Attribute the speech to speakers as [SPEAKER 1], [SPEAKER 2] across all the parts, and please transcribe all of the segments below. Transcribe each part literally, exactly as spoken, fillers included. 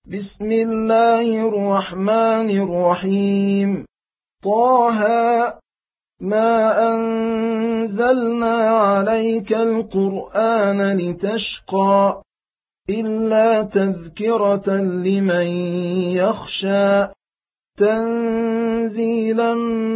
[SPEAKER 1] بسم الله الرحمن الرحيم. طه ما أنزلنا عليك القرآن لتشقى إلا تذكرة لمن يخشى تنزيلا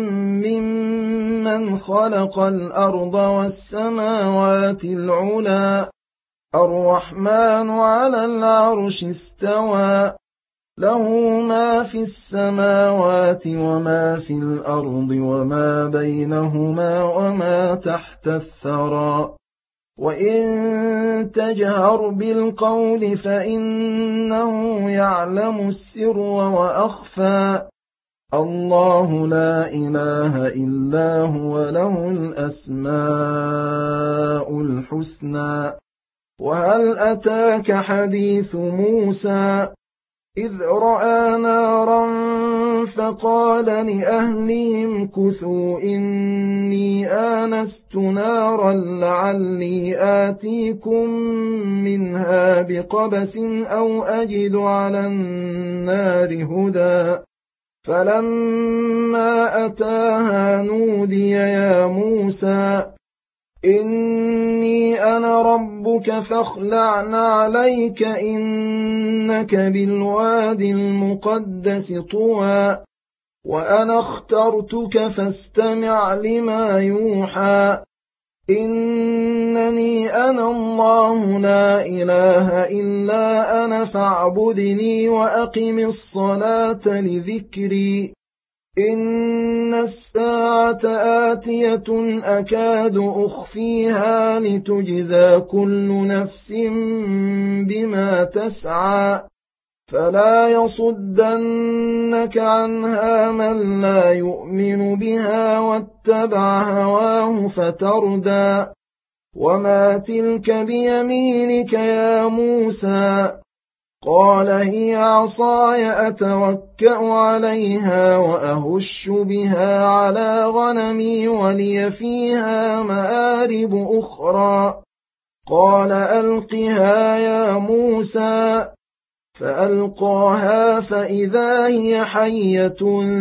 [SPEAKER 1] ممن خلق الأرض والسماوات العلى الرحمن على العرش استوى له ما في السماوات وما في الأرض وما بينهما وما تحت الثرى وإن تجهر بالقول فإنه يعلم السر وأخفى الله لا إله إلا هو له الأسماء الحسنى. وهل أتاك حديث موسى إذ رأى نارا فقال لأهلهم كثوا إني آنست نارا لعلي آتيكم منها بقبس أو أجد على النار هدى فلما أتاها نودي يا موسى إني أنا ربك فاخلع عليك إنك بالواد المقدس طوى وأنا اخترتك فاستمع لما يوحى إنني أنا الله لا إله إلا أنا فاعبدني وأقم الصلاة لذكري إن الساعة آتية أكاد أخفيها لتجزى كل نفس بما تسعى فلا يصدنك عنها من لا يؤمن بها واتبع هواه فتردى وما تلك بيمينك يا موسى قال هي عصاي أتوكأ عليها وأهش بها على غنمي ولي فيها مآرب أخرى قال ألقها يا موسى فألقاها فإذا هي حية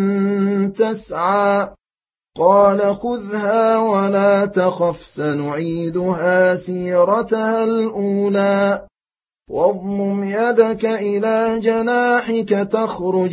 [SPEAKER 1] تسعى قال خذها ولا تخف سنعيدها سيرتها الأولى واضمم يدك إلى جناحك تخرج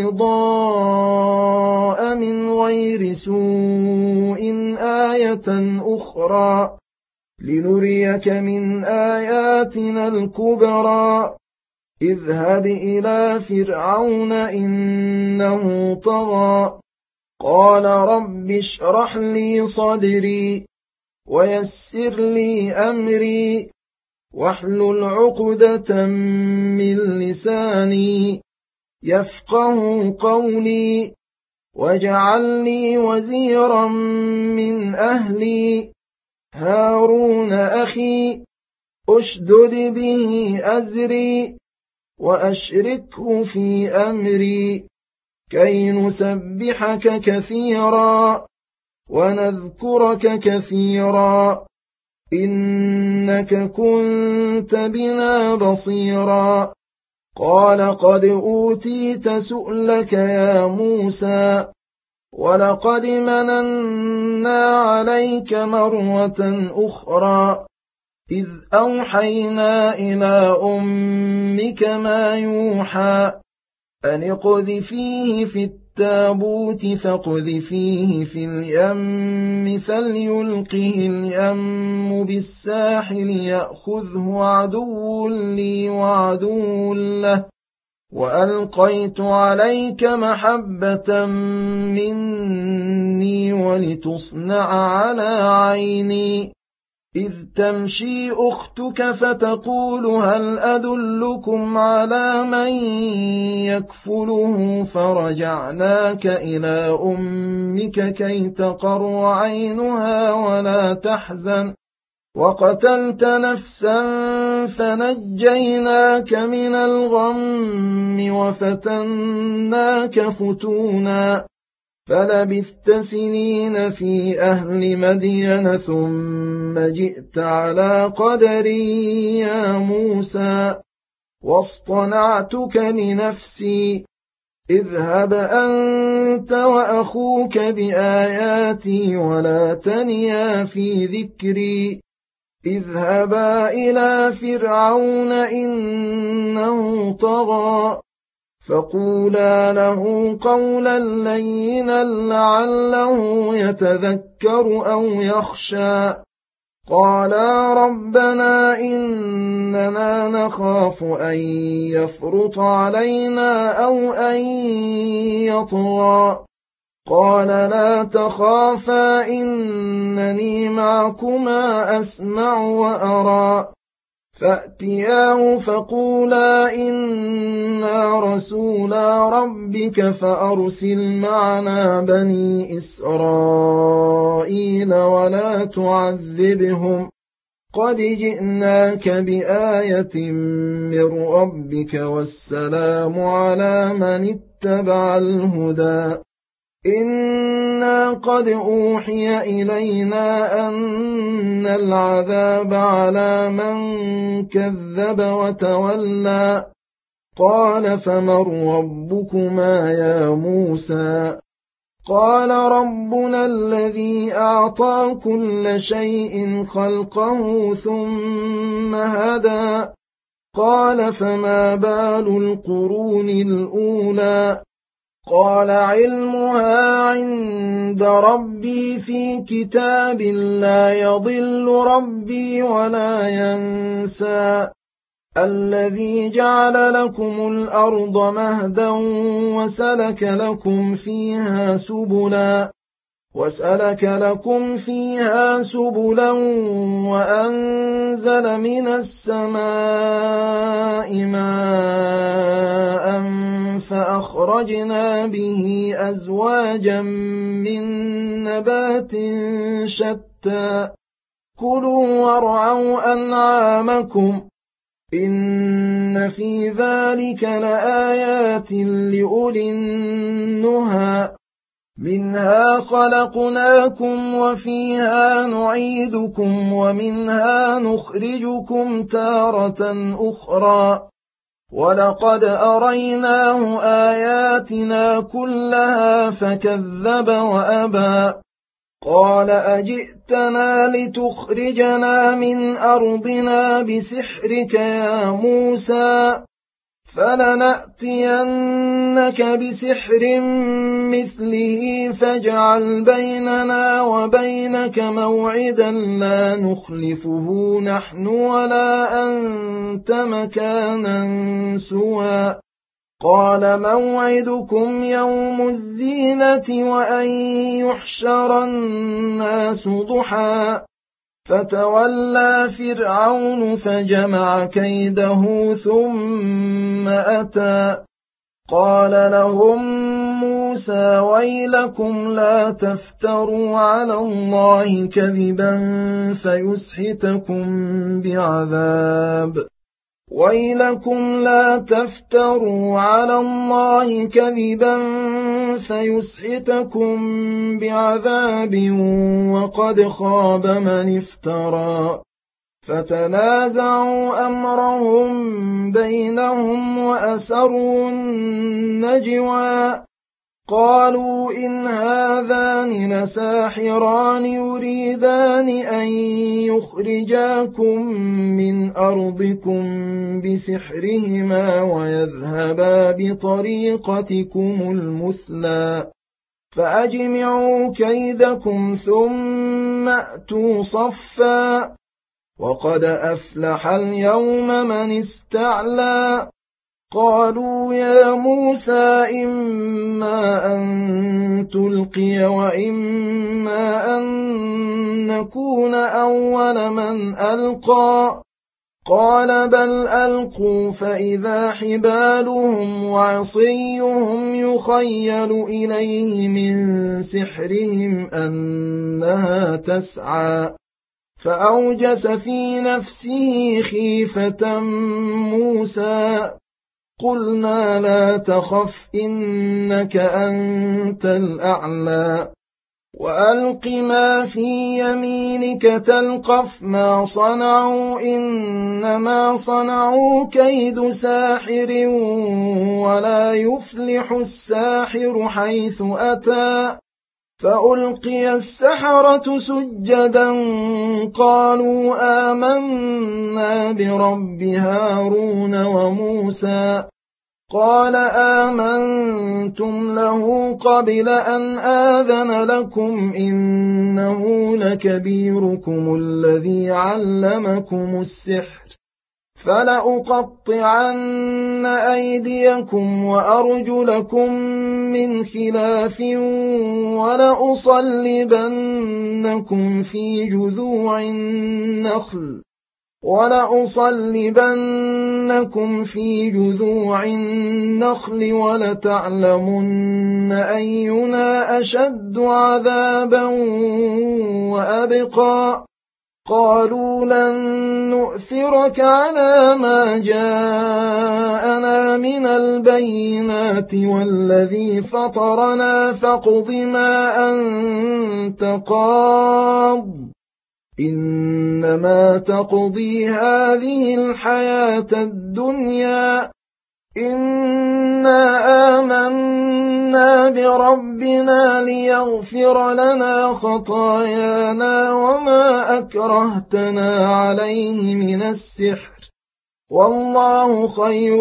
[SPEAKER 1] بيضاء من غير سوء آية أخرى لنريك من آياتنا الكبرى اذهب إلى فرعون إنه طغى قال رب اشرح لي صدري ويسر لي أمري واحلل عقدة من لساني يفقه قولي واجعل لي وزيرا من أهلي هارون أخي أشدد به أزري وأشركه في أمري كي نسبحك كثيرا ونذكرك كثيرا إنك كنت بنا بصيرا قال قد أوتيت سؤلك يا موسى ولقد مننا عليك مرة أخرى إذ أوحينا إلى أمك ما يوحى أن اقذفيه في التابوت فاقذفيه في اليم فليلقه اليم بالساحل يأخذه عدو لي وعدو له وألقيت عليك محبة مني ولتصنع على عيني إذ تمشي أختك فتقول هل أدلكم على من يكفله فرجعناك إلى أمك كي تقر عينها ولا تحزن وقتلت نفسا فنجيناك من الغم وفتناك فتونا فلبثت سنين في أهل مدين ثم جئت على قدري يا موسى واصطنعتك لنفسي اذهب أنت وأخوك بآياتي ولا تنيا في ذكري اذهبا إلى فرعون إنه طغى فقولا له قولا لينا لعله يتذكر أو يخشى قالا ربنا إننا نخاف أن يفرط علينا أو أن يطغى قال لا تخافا إنني معكما أسمع وأرى فأتياه فقولا إنا رسولا ربك فأرسل معنا بني إسرائيل ولا تعذبهم قد جئناك بآية من ربك والسلام على من اتبع الهدى إنا قد أوحي إلينا أن العذاب على من كذب وتولى قال فمن ربكما يا موسى قال ربنا الذي أعطى كل شيء خلقه ثم هدى قال فما بال القرون الأولى قال علمها عند ربي في كتاب لا يضل ربي ولا ينسى الذي جعل لكم الأرض مهدا وسلك لكم فيها سبلا وسلك لكم فيها سبلا وأنزل من السماء ماء فأخرجنا به أزواجا من نبات شتى كلوا وارعوا أنعامكم إن في ذلك لآيات لأولي النهى منها خلقناكم وفيها نعيدكم ومنها نخرجكم تارة أخرى ولقد أريناه آياتنا كلها فكذب وأبى قال أجئتنا لتخرجنا من أرضنا بسحرك يا موسى فلنأتينك بسحر مثله فاجعل بيننا وبينك موعدا لا نخلفه نحن ولا أنت مكانا سوى قال موعدكم يوم الزينة وأن يحشر الناس ضحى فتولى فرعون فجمع كيده ثم أتى قال لهم موسى ويلكم لا تفتروا على الله كذبا فيسحتكم بعذاب ويلكم لا تفتروا على الله كذبا فيسحتكم بعذاب وقد خاب من افترى فتنازعوا أمرهم بينهم وأسروا النجوى قالوا إن هذان لساحران يريدان أن يخرجاكم من أرضكم بسحرهما ويذهبا بطريقتكم المثلى فأجمعوا كيدكم ثم أتوا صفا وقد أفلح اليوم من استعلى قالوا يا موسى إما أن تلقي وإما أن نكون أول من ألقى قال بل ألقوا فإذا حبالهم وعصيهم يخيل إليه من سحرهم أنها تسعى فأوجس في نفسه خيفة موسى قلنا لا تخف إنك أنت الأعلى وألق ما في يمينك تلقف ما صنعوا إنما صنعوا كيد ساحر ولا يفلح الساحر حيث أتى فألقي السحرة سجدا قالوا آمنا برب هارون وموسى قال آمنتم له قبل أن آذن لكم إنه لكبيركم الذي علمكم السحر فلأقطعن أيديكم وأرجلكم من خلاف ولأصلبنكم في جذوع النخل ولأصلبنكم في جذوع النخل ولتعلمن أينا أشد عذابا وأبقى قالوا لن نؤثرك على ما جاءنا من البينات والذي فطرنا فاقض ما أنت قاض إنما تقضي هذه الحياة الدنيا إنا آمنا بربنا ليغفر لنا خطايانا وما أكرهتنا عليه من السحر والله خير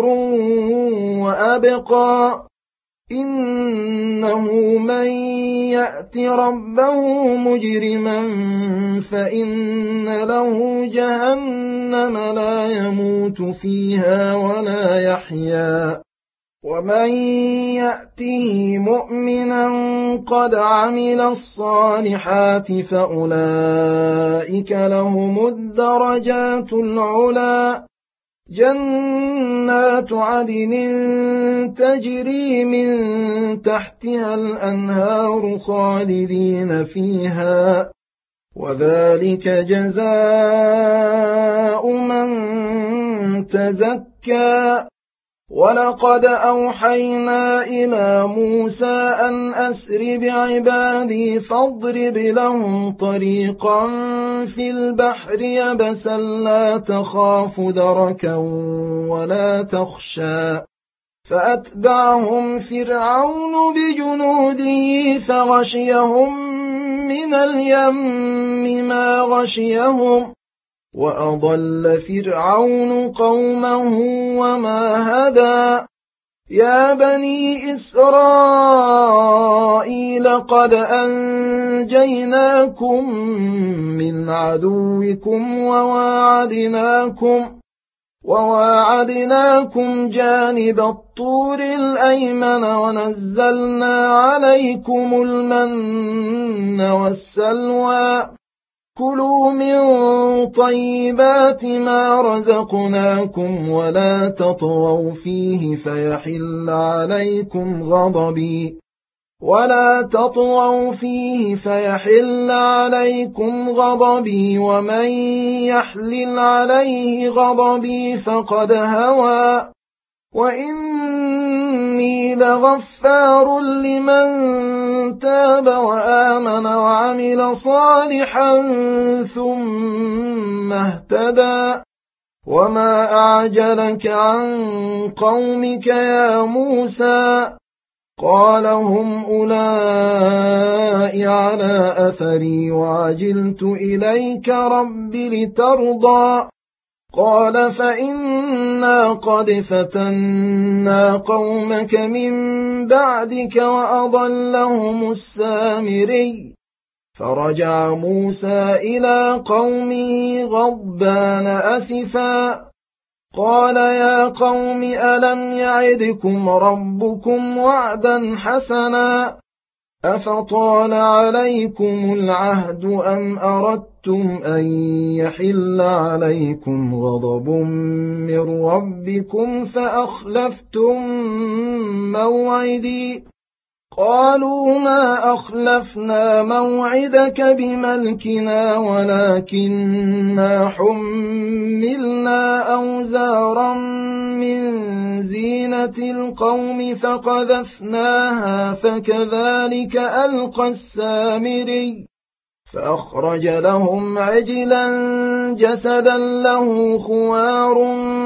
[SPEAKER 1] وأبقى إنه من يأت ربه مجرما فإن له جهنم لا يموت فيها ولا يحيا ومن يأته مؤمنا قد عمل الصالحات فأولئك لهم الدرجات العلى جنات عدن تجري من تحتها الأنهار خالدين فيها وذلك جزاء من تزكى ولقد أوحينا إلى موسى أن أسر بعبادي فاضرب لهم طريقا في البحر يبسا لا تخاف دركا ولا تخشى فأتبعهم فرعون بجنوده فغشيهم من اليم ما غشيهم وأضل فرعون قومه وما هدى يا بني إسرائيل قد أنجيناكم من عدوكم وواعدناكم وواعدناكم جانب الطور الأيمن ونزلنا عليكم المن والسلوى كلوا من طيبات ما رزقناكم ولا تطغوا فيه فيحل عليكم غضبي ولا تطغوا فيه فيحل عليكم غضبي ومن يحلل عليه غضبي فقد هوى وإني لغفار لمن تاب وآمن وعمل صالحا ثم اهتدى وما أعجلك عن قومك يا موسى قال هم أولئك على أثري وعجلت إليك رب لترضى قال فإنا قد فتنا قومك من بعدك وأضلهم السامري فرجع موسى إلى قومه غضبان أسفا قال يا قوم ألم يعدكم ربكم وعدا حسنا أفطال عليكم العهد أم أردتم أن يحل عليكم غضب من ربكم فأخلفتم موعدي قالوا ما أخلفنا موعدك بملكنا ولكننا حملنا أوزارا من زينة زينة القوم فقذفناها فكذلك ألقى السامري فأخرج لهم عجلا جسدا له خوار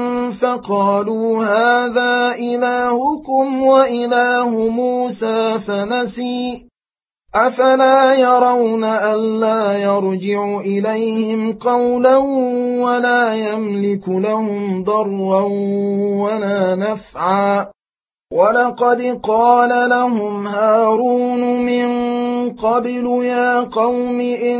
[SPEAKER 1] فقالوا هذا إلهكم وإله موسى فنسي أفلا يرون ألا يرجع إليهم قولا ولا يملك لهم ضرا ولا نفعا ولقد قال لهم هارون من قبل يا قوم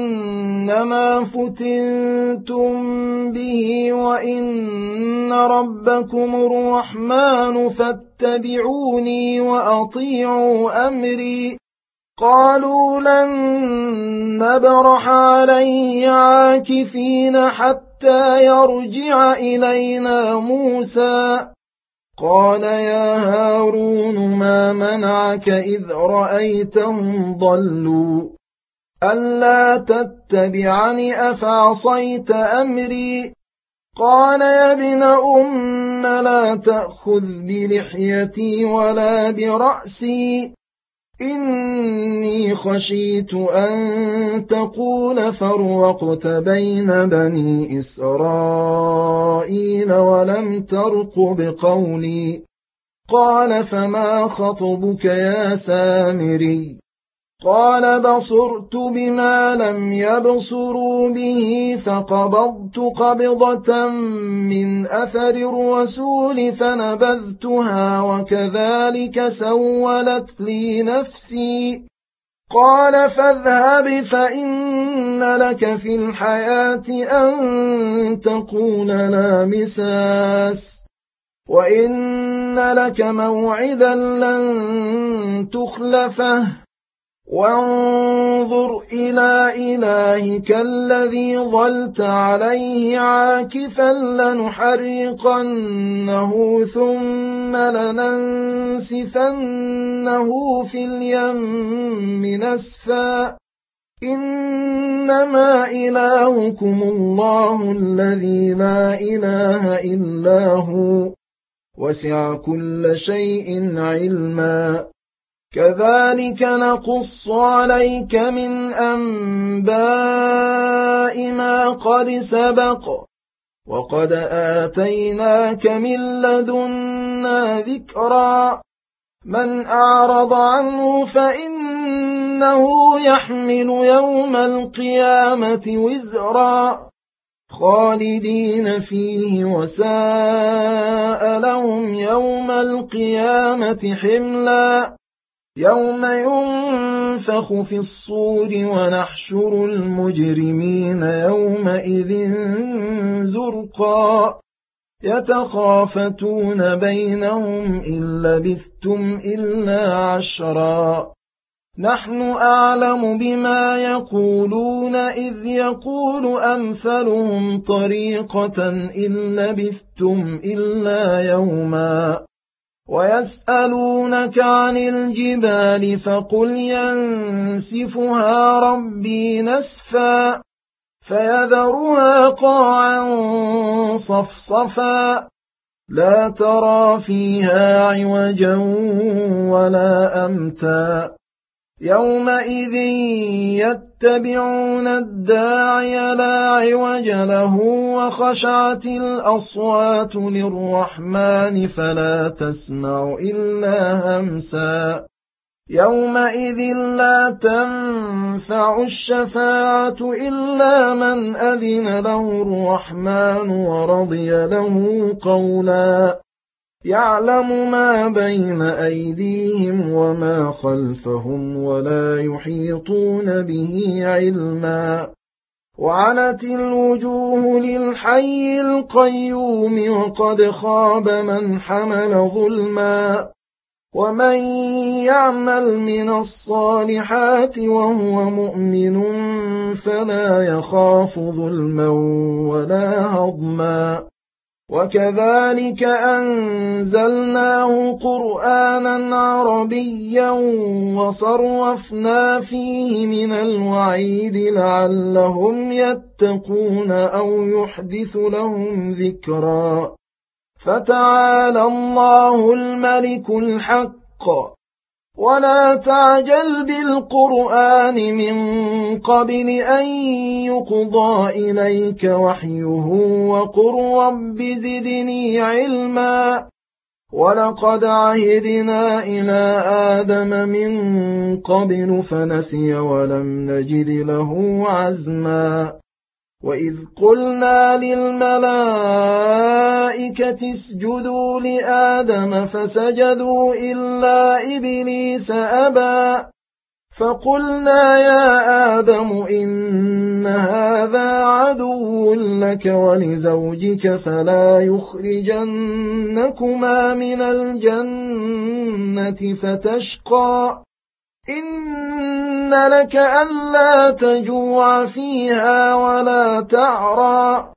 [SPEAKER 1] إنما فتنتم به وإن ربكم الرحمن فاتبعوني وأطيعوا أمري قالوا لن نبرح عليه عاكفين حتى يرجع إلينا موسى قال يا هارون ما منعك إذ رأيتهم ضلوا ألا تتبعني أفعصيت أمري قال يا ابن أم لا تأخذ بلحيتي ولا برأسي إني خشيت أن تقول فرقت بين بني إسرائيل ولم ترقب قولي قال فما خطبك يا سامري قال بصرت بما لم يبصروا به فقبضت قبضة من أثر الرسول فنبذتها وكذلك سولت لي نفسي قال فاذهب فإن لك في الحياة أن تقول لا مساس وإن لك موعدا لن تخلفه وانظر إلى إلهك الذي ظلت عليه عاكفا لنحرقنه ثم لننسفنه في اليم نسفا إنما إلهكم الله الذي لا إله إلا هو وسع كل شيء علما كذلك نقص عليك من أنباء ما قد سبق وقد آتيناك من لدنا ذكرا من أعرض عنه فإنه يحمل يوم القيامة وزرا خالدين فيه وساء لهم يوم القيامة حملا يوم ينفخ في الصور ونحشر المجرمين يومئذ زرقا يتخافتون بينهم إن لبثتم إلا عشرا نحن أعلم بما يقولون إذ يقول أمثلهم طريقة إن لبثتم إلا يوما ويسألونك عن الجبال فقل ينسفها ربي نسفا فيذرها قاعا صفصفا لا ترى فيها عوجا ولا أمتا يومئذ يتبعون الداعي لا عوج له وخشعت الأصوات للرحمن فلا تسمع إلا همسا يومئذ لا تنفع الشفاعة إلا من أذن له الرحمن ورضي له قولا يعلم ما بين أيديهم وما خلفهم ولا يحيطون به علما وعنت الوجوه للحي القيوم وقد خاب من حمل ظلما ومن يعمل من الصالحات وهو مؤمن فلا يخاف ظلما ولا هضما وكذلك أنزلناه قرآنا عربيا وصرفنا فيه من الوعيد لعلهم يتقون أو يحدث لهم ذكرا فتعالى الله الملك الحق ولا تعجل بالقرآن من قبل أن يقضى إليك وحيه وقل رب زدني علما ولقد عهدنا إلى آدم من قبل فنسي ولم نجد له عزما وإذ قلنا للملائكة اسجدوا لآدم فسجدوا إلا إبليس أبى فقلنا يا آدم إن هذا عدو لك ولزوجك فلا يخرجنكما من الجنة فتشقى إن لك ألا تجوع فيها ولا تعرى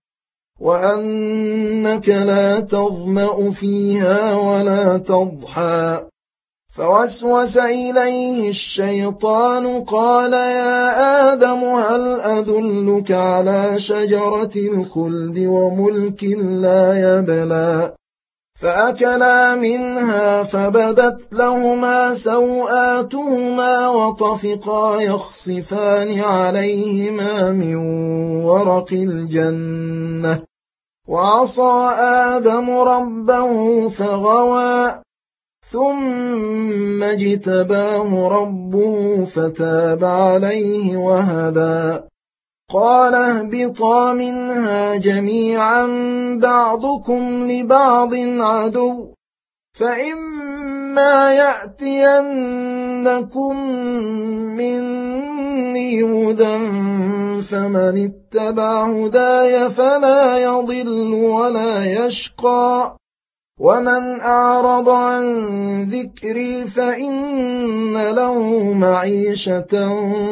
[SPEAKER 1] وأنك لا تظمأ فيها ولا تضحى فوسوس إليه الشيطان قال يا آدم هل أدلك على شجرة الخلد وملك لا يبلى فأكلا منها فبدت لهما سوآتهما وطفقا يخصفان عليهما من ورق الجنة وعصى آدم ربه فغوى ثم اجتباه ربه فتاب عليه وهدى قال اهبطا منها جميعا بعضكم لبعض عدو فإما يأتينكم مني هدى فمن اتبع هداي فلا يضل ولا يشقى ومن أعرض عن ذكري فإن له معيشة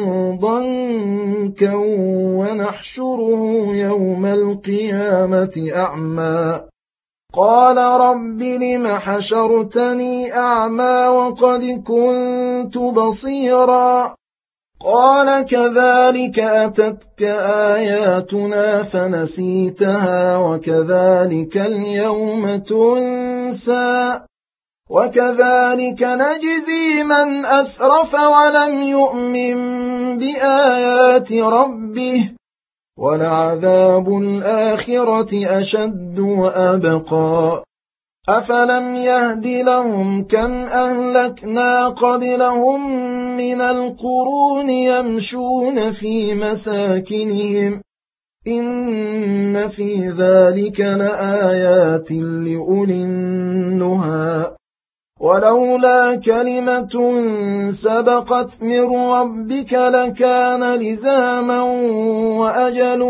[SPEAKER 1] ضنكا ونحشره يوم القيامة أعمى قال رب لم حشرتني أعمى وقد كنت بصيرا قال كذلك أتتك آياتنا فنسيتها وكذلك اليوم تنسى وكذلك نجزي من أسرف ولم يؤمن بآيات ربه ولعذاب الآخرة أشد وأبقى أفلم يهد لهم كم أهلكنا قبلهم من القرون يمشون في مساكنهم إن في ذلك لآيات لأولي النهى ولولا كلمة سبقت من ربك لكان لزاما وأجل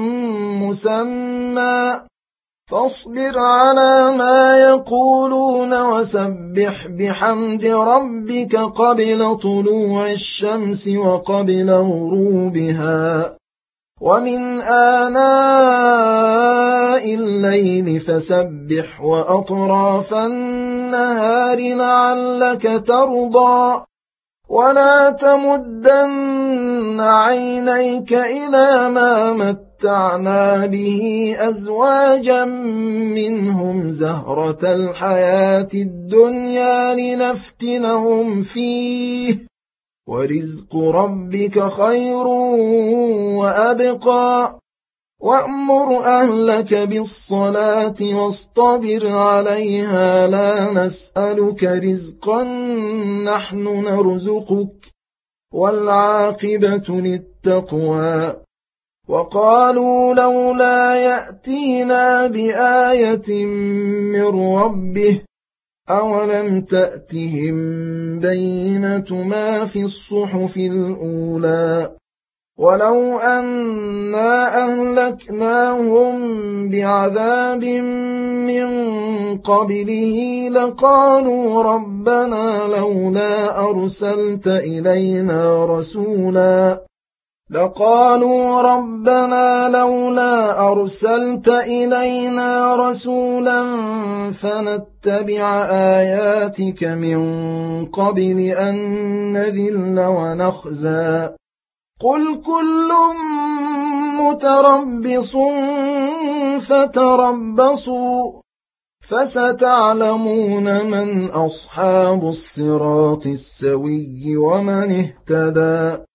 [SPEAKER 1] مسمى فاصبر على ما يقولون وسبح بحمد ربك قبل طلوع الشمس وقبل غروبها ومن آناء الليل فسبح وأطراف النهار لعلك ترضى ولا تمدن عينيك إلى ما متعنا به أزواجا منهم زهرة الحياة الدنيا لنفتنهم فيه ورزق ربك خير وأبقى وأمر أهلك بالصلاة واصطبر عليها لا نسألك رزقا نحن نرزقك والعاقبة للتقوى وقالوا لولا يأتينا بآية من ربه أولم تأتهم بينة ما في الصحف الأولى ولو أنا أهلكناهم بعذاب من قبله لقالوا ربنا لولا أرسلت إلينا رسولا لقالوا ربنا لولا أرسلت إلينا رسولا فنتبع آياتك من قبل أن نذل ونخزى قل كل متربص فتربصوا فستعلمون من أصحاب الصراط السوي ومن اهتدى.